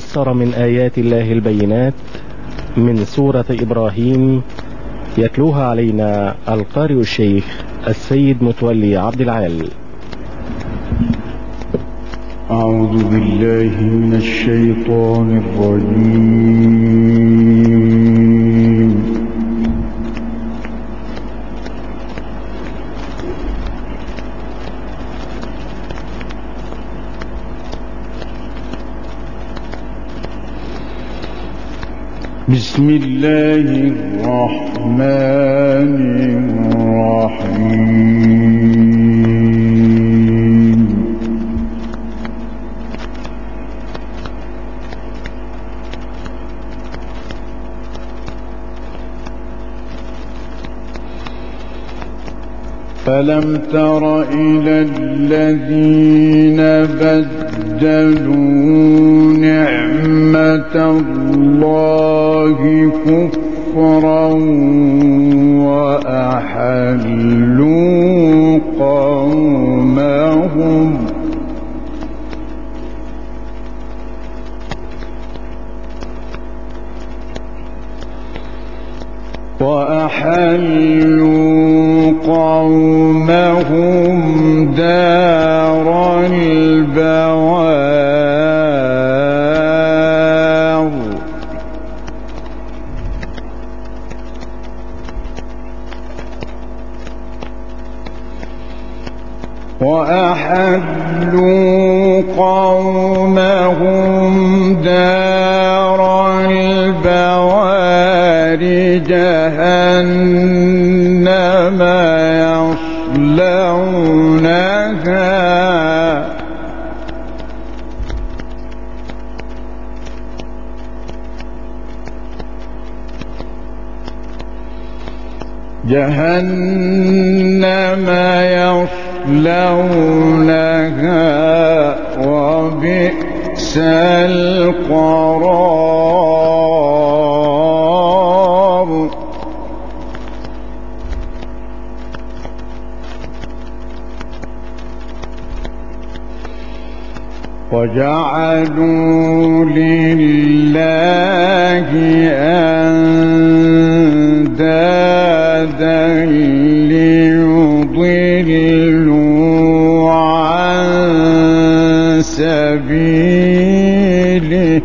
الميسر من آيات الله البينات من سورة إبراهيم، يتلوها علينا القارئ الشيخ السيد متولي عبد العال. أعوذ بالله من الشيطان الرجيم. بسم الله الرحمن الرحيم. فلم تر إلى الذين بدلوا نعمة الله كفرا وأحلوا قومهم دار البوار. وأحلوا قومهم دار البوار جهنم يصلونها وبئس القرار. وجعلوا لله أندادا ليضلوا عن سبيله.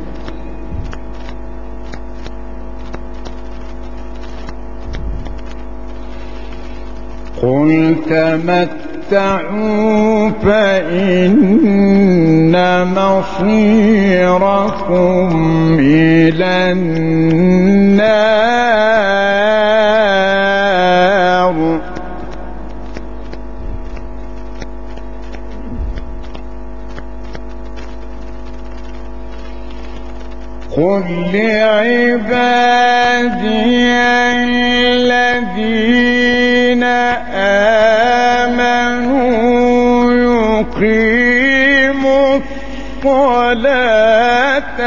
قل تمتعوا فإن مصيركم إلى النار. قل لعبادي الذين آمنوا يقيموا الصلاة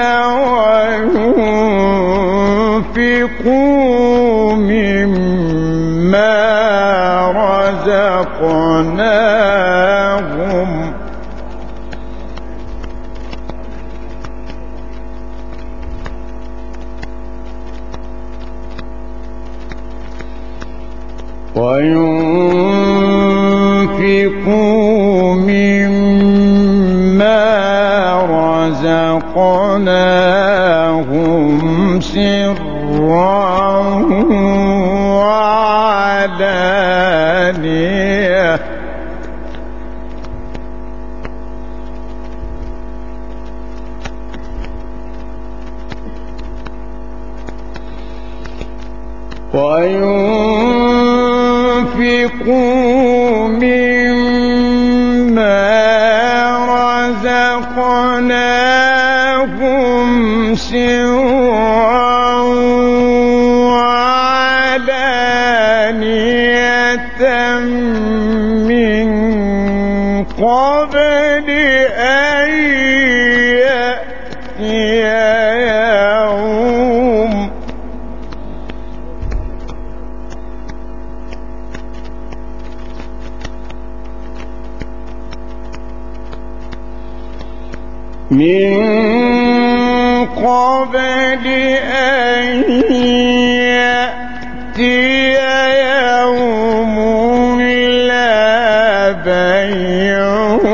وينفقوا مما رزقناهم سرا وعلانية. وينفقوا مما رزقناهم سرا وعلانية من قبل أن يأتي يوم من أن يأتي يوم لا بيع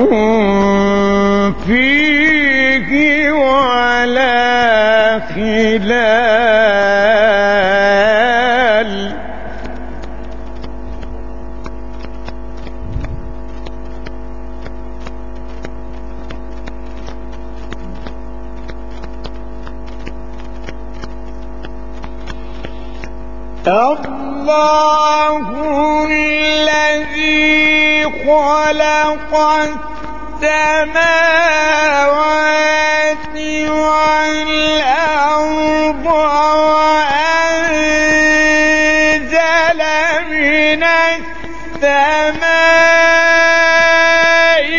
فيه ولا خلال. الله الذي خلق السماوات والأرض وأنزل من السماء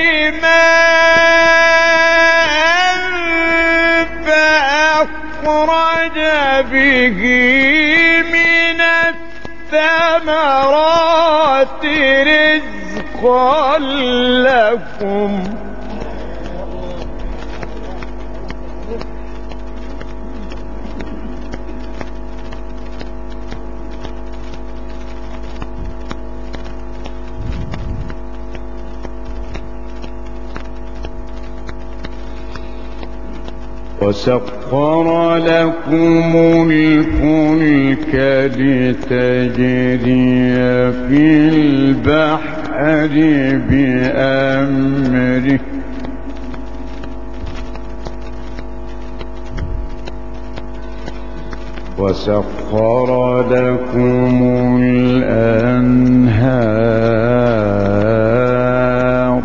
ماء فأخرج به من الثمرات رزقا لكم وسخر لكم الفلك لتجري في البحر بأمره وسخر لكم الأنهار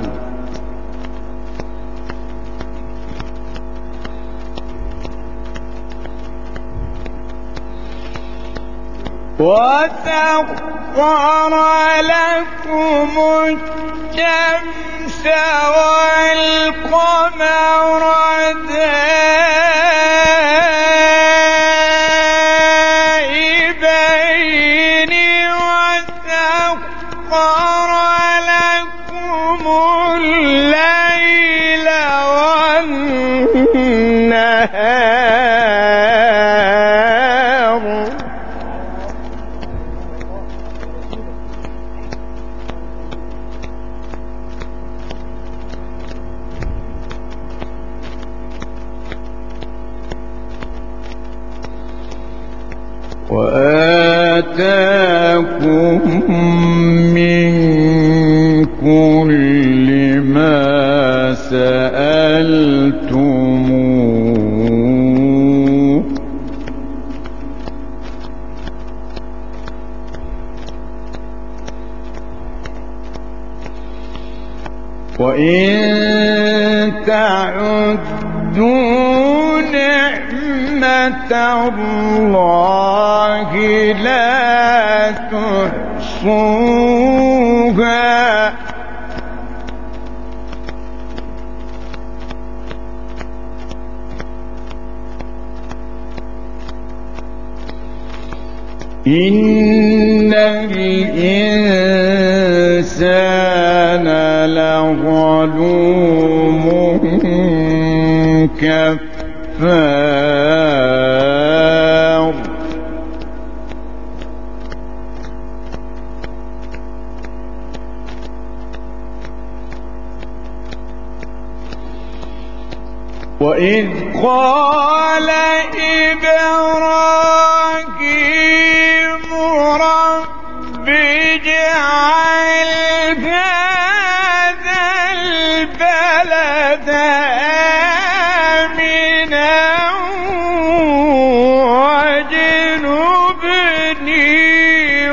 وسخر لكم الشمس والقمر دائبين وسخر لكم الليل والنهار وآتاكم من كل ما سألتموه وإن تعدوا نعمة الله لا تحصوها إن الإنسان لظلوم كفار وإذ قال إبراهيم رب اجعل هذا البلد آمنا واجنبني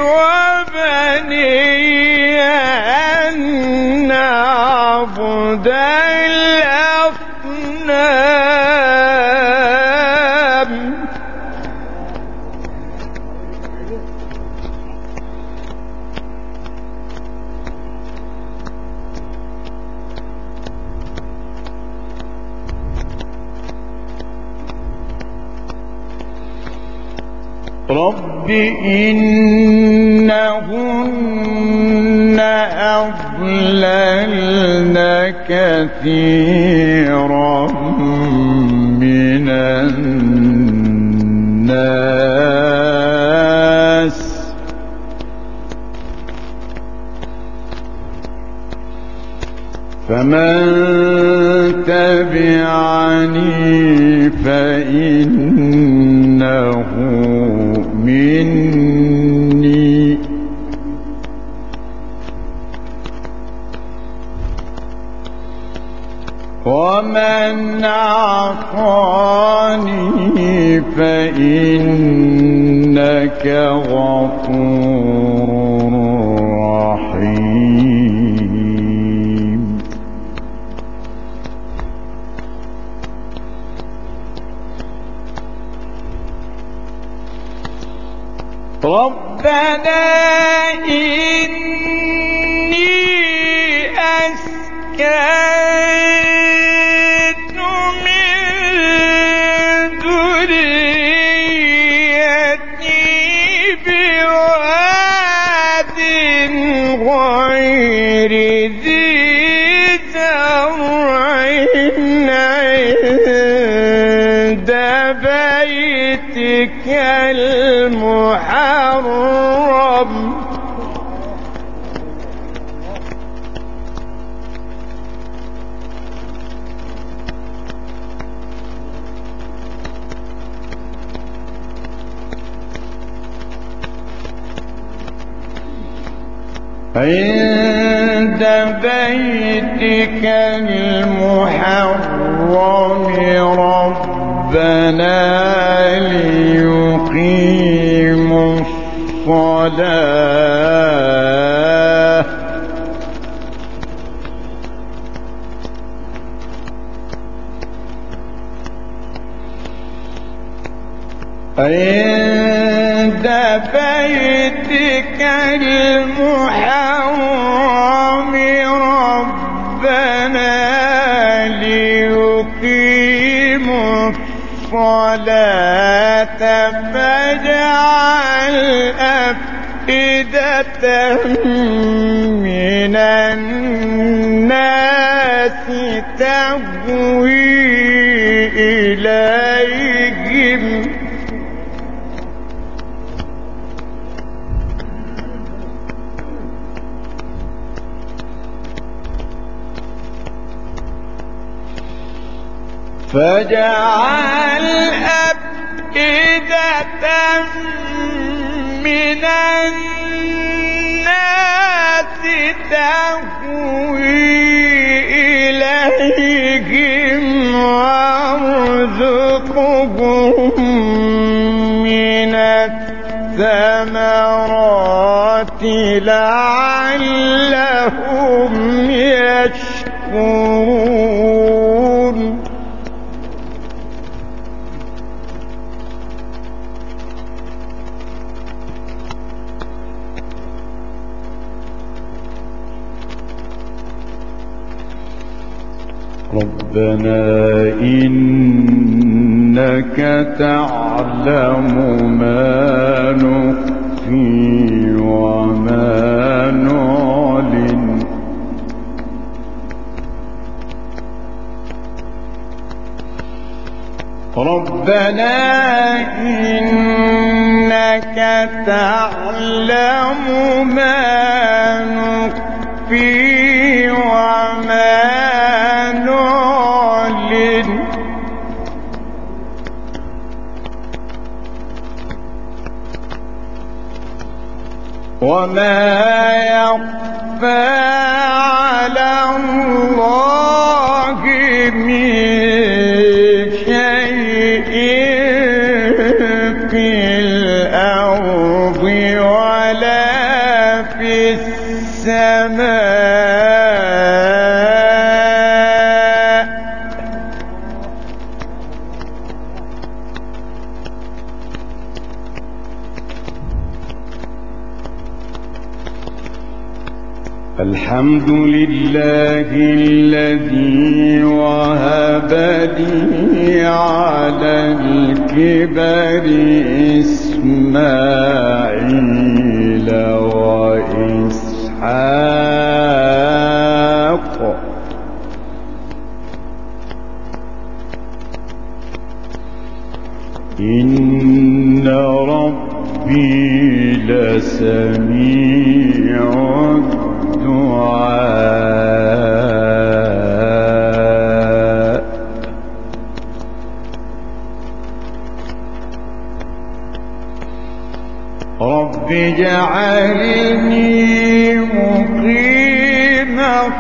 وبني أن نعبد الأصنام رب إنهن أضللن كثيرا من الناس الناس فمن تبعني فإنه مني ومن عصاني فإنك غفور رحيم. ربنا إني أسكنت من ذريتي بواد غير ذي زرع عند بيتك المحرم عند بيتك المحرم ربنا ليقيموا الصلاة عند بيتك المحرم ربنا ليقيموا الصلاة فاجعل أفئدة من الناس تهوي إليهم فاجعل أفئدة من الناس تهوي إليهم وارزقهم من الثمرات لعلهم يشكرون. ربنا إنك تعلم ما نخفي وما نعلن ربنا إنك تعلم ما نخفي وما نعلن وما يخفى على الله من شيء في الأرض ولا في السماء الحمد لله الذي وهب لي على الكبر إسماعيل وإسحاق إن ربي لسميع الدعاء رب اجعلني مقيم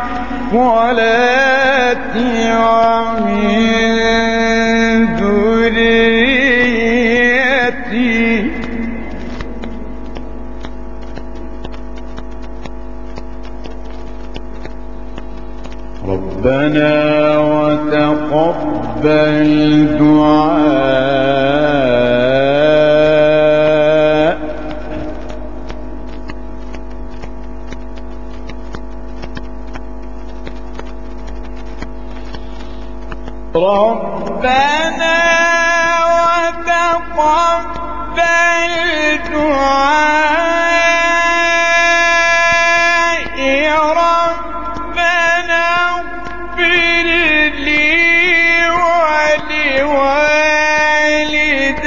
الصلاة ومن ذريتي ربنا وتقبل دعاء ربنا وتقبل